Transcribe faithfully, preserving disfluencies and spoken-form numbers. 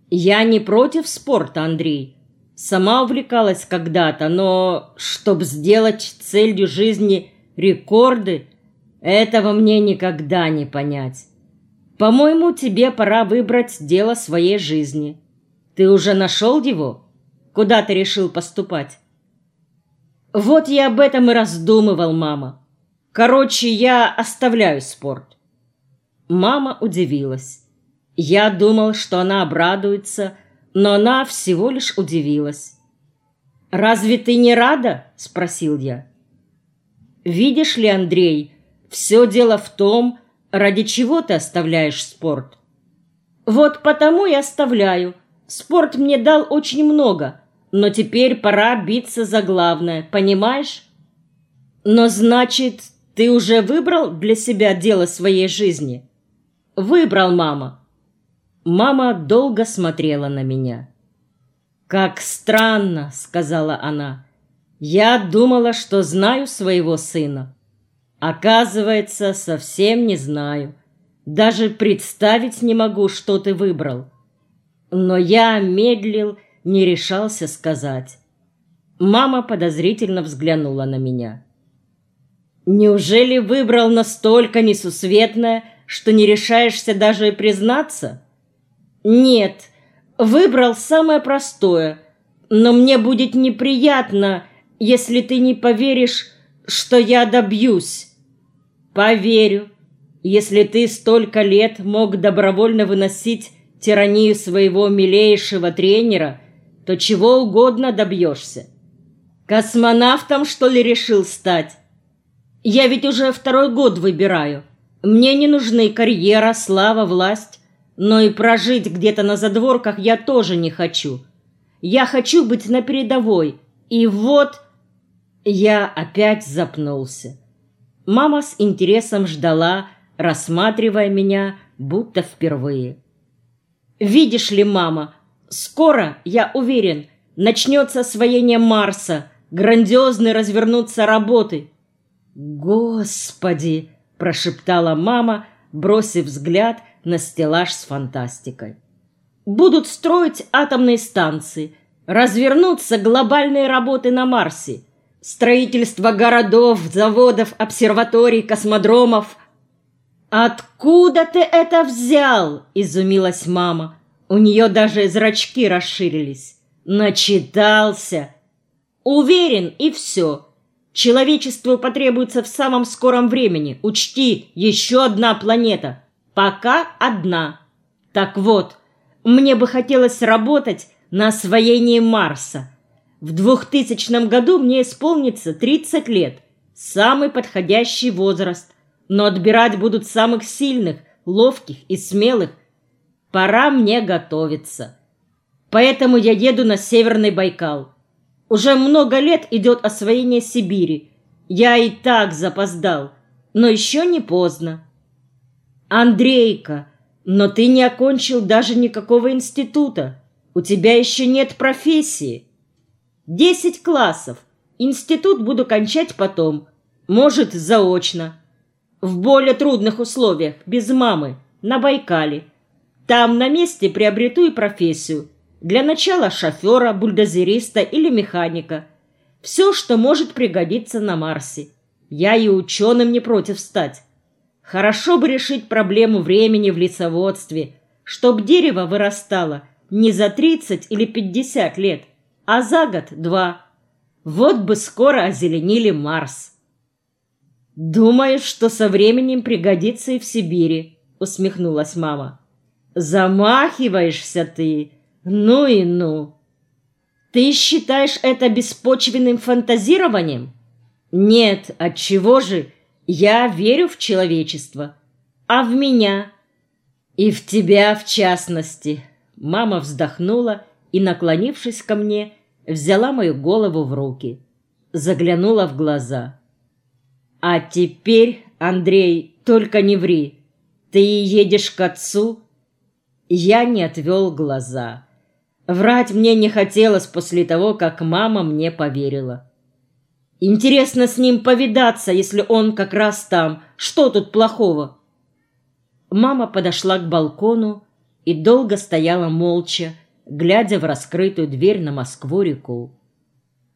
Я не против спорта, Андрей. Сама увлекалась когда-то, но чтобы сделать целью жизни рекорды, этого мне никогда не понять. По-моему, тебе пора выбрать дело своей жизни. Ты уже нашел его? Куда ты решил поступать? Вот я об этом и раздумывал, мама. Короче, я оставляю спорт. Мама удивилась. Я думал, что она обрадуется, но она всего лишь удивилась. «Разве ты не рада?» – спросил я. «Видишь ли, Андрей, все дело в том, ради чего ты оставляешь спорт». «Вот потому и оставляю. Спорт мне дал очень много, но теперь пора биться за главное, понимаешь?» «Но значит, ты уже выбрал для себя дело своей жизни?» «Выбрал, мама». Мама долго смотрела на меня. «Как странно», — сказала она. «Я думала, что знаю своего сына. Оказывается, совсем не знаю. Даже представить не могу, что ты выбрал». Но я медлил, не решался сказать. Мама подозрительно взглянула на меня. «Неужели выбрал настолько несусветное, что не решаешься даже признаться?» «Нет, выбрал самое простое, но мне будет неприятно, если ты не поверишь, что я добьюсь». «Поверю, если ты столько лет мог добровольно выносить тиранию своего милейшего тренера, то чего угодно добьешься. Космонавтом, что ли, решил стать? Я ведь уже второй год выбираю. Мне не нужны карьера, слава, власть. Но и прожить где-то на задворках я тоже не хочу. Я хочу быть на передовой. И вот...» Я опять запнулся. Мама с интересом ждала, рассматривая меня, будто впервые. «Видишь ли, мама, скоро, я уверен, начнется освоение Марса, грандиозные развернутся работы». «Господи!» – прошептала мама, бросив взгляд на стеллаж с фантастикой. «Будут строить атомные станции, развернутся глобальные работы на Марсе, строительство городов, заводов, обсерваторий, космодромов». «Откуда ты это взял?» – изумилась мама. У нее даже зрачки расширились. «Начитался». «Уверен, и все. Человечеству потребуется в самом скором времени. Учти, еще одна планета. Пока одна. Так вот, мне бы хотелось работать на освоении Марса. В двухтысячном году мне исполнится тридцать лет. Самый подходящий возраст. Но отбирать будут самых сильных, ловких и смелых. Пора мне готовиться. Поэтому я еду на Северный Байкал. Уже много лет идет освоение Сибири. Я и так запоздал, но еще не поздно. Андрейка, но ты не окончил даже никакого института. У тебя еще нет профессии. Десять классов. Институт буду кончать потом. Может, заочно. В более трудных условиях, без мамы, на Байкале. Там на месте приобрету и профессию. Для начала шофера, бульдозериста или механика. Все, что может пригодиться на Марсе. Я и ученым не против стать. Хорошо бы решить проблему времени в лесоводстве, чтоб дерево вырастало не за тридцать или пятьдесят лет, а за год-два. Вот бы скоро озеленили Марс. «Думаю, что со временем пригодится и в Сибири», — усмехнулась мама. «Замахиваешься ты, ну и ну». «Ты считаешь это беспочвенным фантазированием?» «Нет, отчего же? Я верю в человечество. А в меня?» «И в тебя, в частности». Мама вздохнула и, наклонившись ко мне, взяла мою голову в руки, заглянула в глаза. «А теперь, Андрей, только не ври. Ты едешь к отцу?» Я не отвел глаза. Врать мне не хотелось после того, как мама мне поверила. «Интересно с ним повидаться, если он как раз там. Что тут плохого?» Мама подошла к балкону и долго стояла молча, глядя в раскрытую дверь на Москву-реку.